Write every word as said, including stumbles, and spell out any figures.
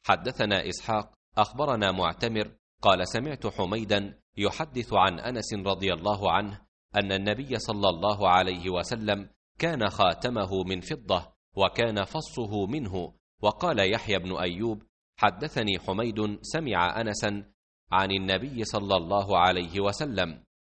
حدثنا إسحاق أخبرنا معتمر قال سمعت حميدا يحدث عن أنس رضي الله عنه أن النبي صلى الله عليه وسلم كان خاتمه من فضة وكان فصه منه. وقال يحيى بن أيوب حدثني حميد سمع أنسا عن النبي صلى الله عليه وسلم